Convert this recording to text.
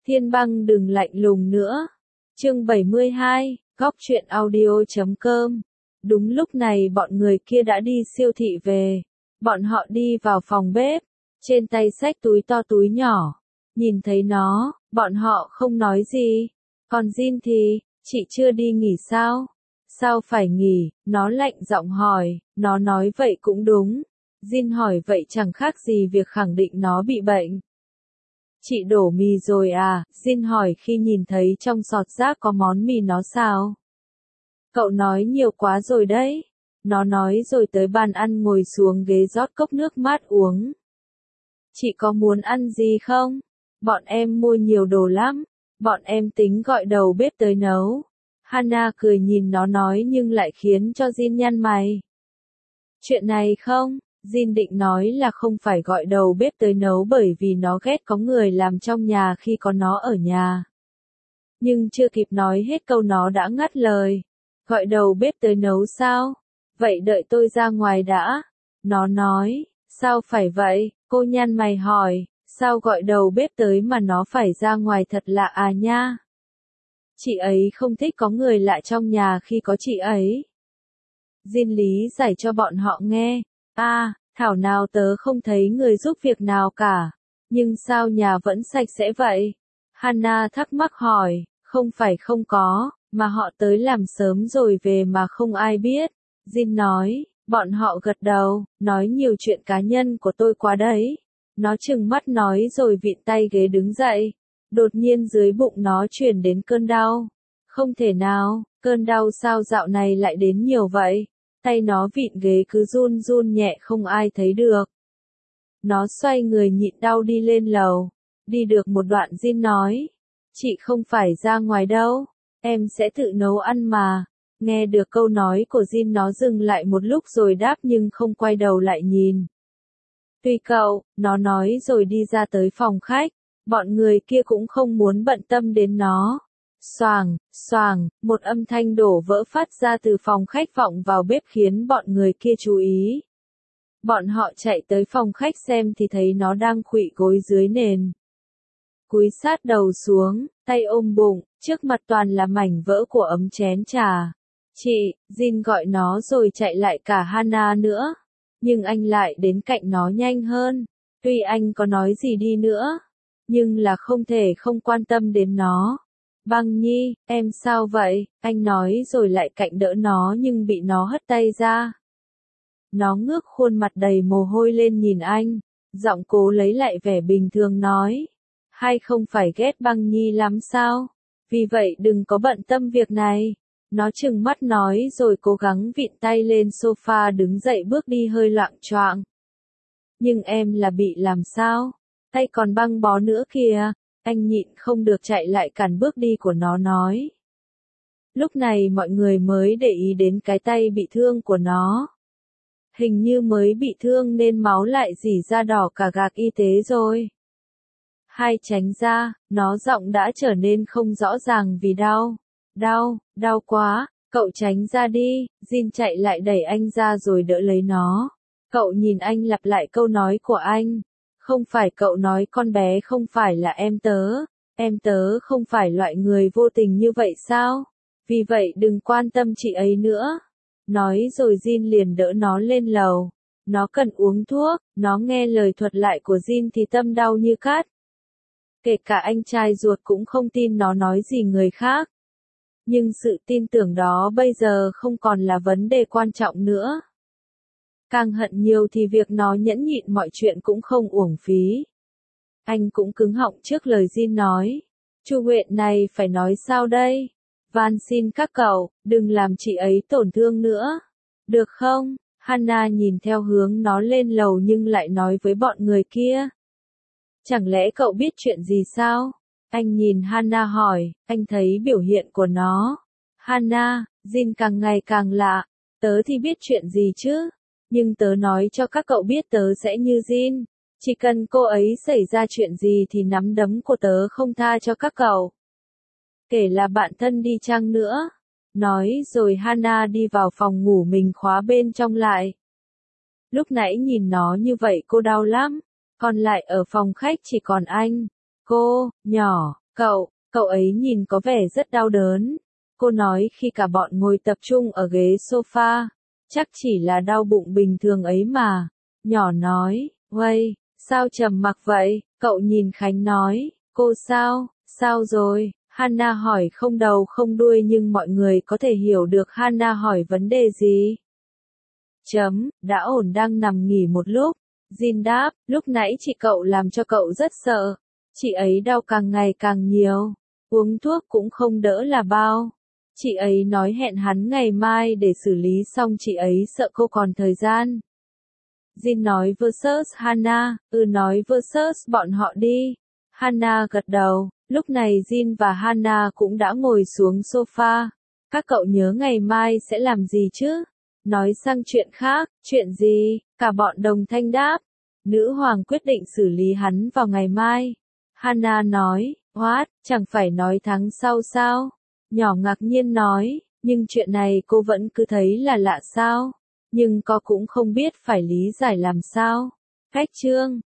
Thiên Băng đừng lạnh lùng nữa. Chương 72, Góc truyện audio.com. Đúng lúc này bọn người kia đã đi siêu thị về. Bọn họ đi vào phòng bếp, trên tay xách túi to túi nhỏ. Nhìn thấy nó, bọn họ không nói gì. Còn Jin thì, chị chưa đi nghỉ sao? Sao phải nghỉ? Nó lạnh giọng hỏi, nó nói vậy cũng đúng. Jin hỏi vậy chẳng khác gì việc khẳng định nó bị bệnh. Chị đổ mì rồi à? Jin hỏi khi nhìn thấy trong sọt rác có món mì nó sao? Cậu nói nhiều quá rồi đấy. Nó nói rồi tới bàn ăn ngồi xuống ghế rót cốc nước mát uống. Chị có muốn ăn gì không? Bọn em mua nhiều đồ lắm. Bọn em tính gọi đầu bếp tới nấu. Hana cười nhìn nó nói nhưng lại khiến cho Jin nhăn mày. Chuyện này không? Jin định nói là không phải gọi đầu bếp tới nấu bởi vì nó ghét có người làm trong nhà khi có nó ở nhà. Nhưng chưa kịp nói hết câu nó đã ngắt lời. Gọi đầu bếp tới nấu sao? Vậy đợi tôi ra ngoài đã. Nó nói, sao phải vậy? Cô nhăn mày hỏi, sao gọi đầu bếp tới mà nó phải ra ngoài thật lạ à nha? Chị ấy không thích có người lạ trong nhà khi có chị ấy. Jin lý giải cho bọn họ nghe. Thảo nào tớ không thấy người giúp việc nào cả. Nhưng sao nhà vẫn sạch sẽ vậy? Hana thắc mắc hỏi, không phải không có, mà họ tới làm sớm rồi về mà không ai biết. Jin nói, bọn họ gật đầu, nói nhiều chuyện cá nhân của tôi quá đấy. Nó trừng mắt nói rồi vịn tay ghế đứng dậy. Đột nhiên dưới bụng nó truyền đến cơn đau. Không thể nào, cơn đau sao dạo này lại đến nhiều vậy? Tay nó vịn ghế cứ run run nhẹ không ai thấy được. Nó xoay người nhịn đau đi lên lầu. Đi được một đoạn Jin nói. Chị không phải ra ngoài đâu. Em sẽ tự nấu ăn mà. Nghe được câu nói của Jin nó dừng lại một lúc rồi đáp nhưng không quay đầu lại nhìn. Tùy cậu, nó nói rồi đi ra tới phòng khách. Bọn người kia cũng không muốn bận tâm đến nó. Xoàng, xoàng, một âm thanh đổ vỡ phát ra từ phòng khách vọng vào bếp khiến bọn người kia chú ý. Bọn họ chạy tới phòng khách xem thì thấy nó đang khuỵu gối dưới nền. Cúi sát đầu xuống, tay ôm bụng, trước mặt toàn là mảnh vỡ của ấm chén trà. Chị, Jin gọi nó rồi chạy lại cả Hana nữa. Nhưng anh lại đến cạnh nó nhanh hơn. Tuy anh có nói gì đi nữa, nhưng là không thể không quan tâm đến nó. Băng Nhi, em sao vậy? Anh nói rồi lại cạnh đỡ nó nhưng bị nó hất tay ra. Nó ngước khuôn mặt đầy mồ hôi lên nhìn anh, giọng cố lấy lại vẻ bình thường nói. Hay không phải ghét Băng Nhi lắm sao? Vì vậy đừng có bận tâm việc này. Nó trừng mắt nói rồi cố gắng vịn tay lên sofa đứng dậy bước đi hơi loạng choạng. Nhưng em là bị làm sao? Tay còn băng bó nữa kìa. Anh nhịn không được chạy lại cản bước đi của nó nói. Lúc này mọi người mới để ý đến cái tay bị thương của nó. Hình như mới bị thương nên máu lại rỉ ra đỏ cả gạc y tế rồi. Hai tránh ra, nó giọng đã trở nên không rõ ràng vì đau. Đau quá, cậu tránh ra đi. Jin chạy lại đẩy anh ra rồi đỡ lấy nó. Cậu nhìn anh lặp lại câu nói của anh. Không phải cậu nói con bé không phải là em tớ không phải loại người vô tình như vậy sao? Vì vậy đừng quan tâm chị ấy nữa. Nói rồi Jin liền đỡ nó lên lầu. Nó cần uống thuốc, nó nghe lời thuật lại của Jin thì tâm đau như cát. Kể cả anh trai ruột cũng không tin nó nói gì người khác. Nhưng sự tin tưởng đó bây giờ không còn là vấn đề quan trọng nữa. Càng hận nhiều thì việc nó nhẫn nhịn mọi chuyện cũng không uổng phí. Anh cũng cứng họng trước lời Jin nói. Chu Nguyện này phải nói sao đây? Van xin các cậu, đừng làm chị ấy tổn thương nữa. Được không? Hana nhìn theo hướng nó lên lầu nhưng lại nói với bọn người kia. Chẳng lẽ cậu biết chuyện gì sao? Anh nhìn Hana hỏi, anh thấy biểu hiện của nó. Hana, Jin càng ngày càng lạ. Tớ thì biết chuyện gì chứ? Nhưng tớ nói cho các cậu biết tớ sẽ như Jin. Chỉ cần cô ấy xảy ra chuyện gì thì nắm đấm của tớ không tha cho các cậu. Kể là bạn thân đi chăng nữa. Nói rồi Hana đi vào phòng ngủ mình khóa bên trong lại. Lúc nãy nhìn nó như vậy cô đau lắm. Còn lại ở phòng khách chỉ còn anh, cô, nhỏ, Cậu ấy nhìn có vẻ rất đau đớn. Cô nói khi cả bọn ngồi tập trung ở ghế sofa. Chắc chỉ là đau bụng bình thường ấy mà. Nhỏ nói, Uây, sao trầm mặc vậy? Cậu nhìn Khánh nói, cô sao rồi? Hana hỏi không đầu không đuôi nhưng mọi người có thể hiểu được Hana hỏi vấn đề gì. Đã ổn đang nằm nghỉ một lúc. Jin đáp, lúc nãy chị cậu làm cho cậu rất sợ. Chị ấy đau càng ngày càng nhiều. Uống thuốc cũng không đỡ là bao. Chị ấy nói hẹn hắn ngày mai để xử lý xong chị ấy sợ cô còn thời gian. Jin nói versus Hana, nói versus bọn họ đi. Hana gật đầu, lúc này Jin và Hana cũng đã ngồi xuống sofa. Các cậu nhớ ngày mai sẽ làm gì chứ? Nói sang chuyện khác, chuyện gì? Cả bọn đồng thanh đáp. Nữ hoàng quyết định xử lý hắn vào ngày mai. Hana nói, what, chẳng phải nói tháng sau sao? Nhỏ ngạc nhiên nói, nhưng chuyện này cô vẫn cứ thấy là lạ sao? Nhưng cô cũng không biết phải lý giải làm sao. Cách chương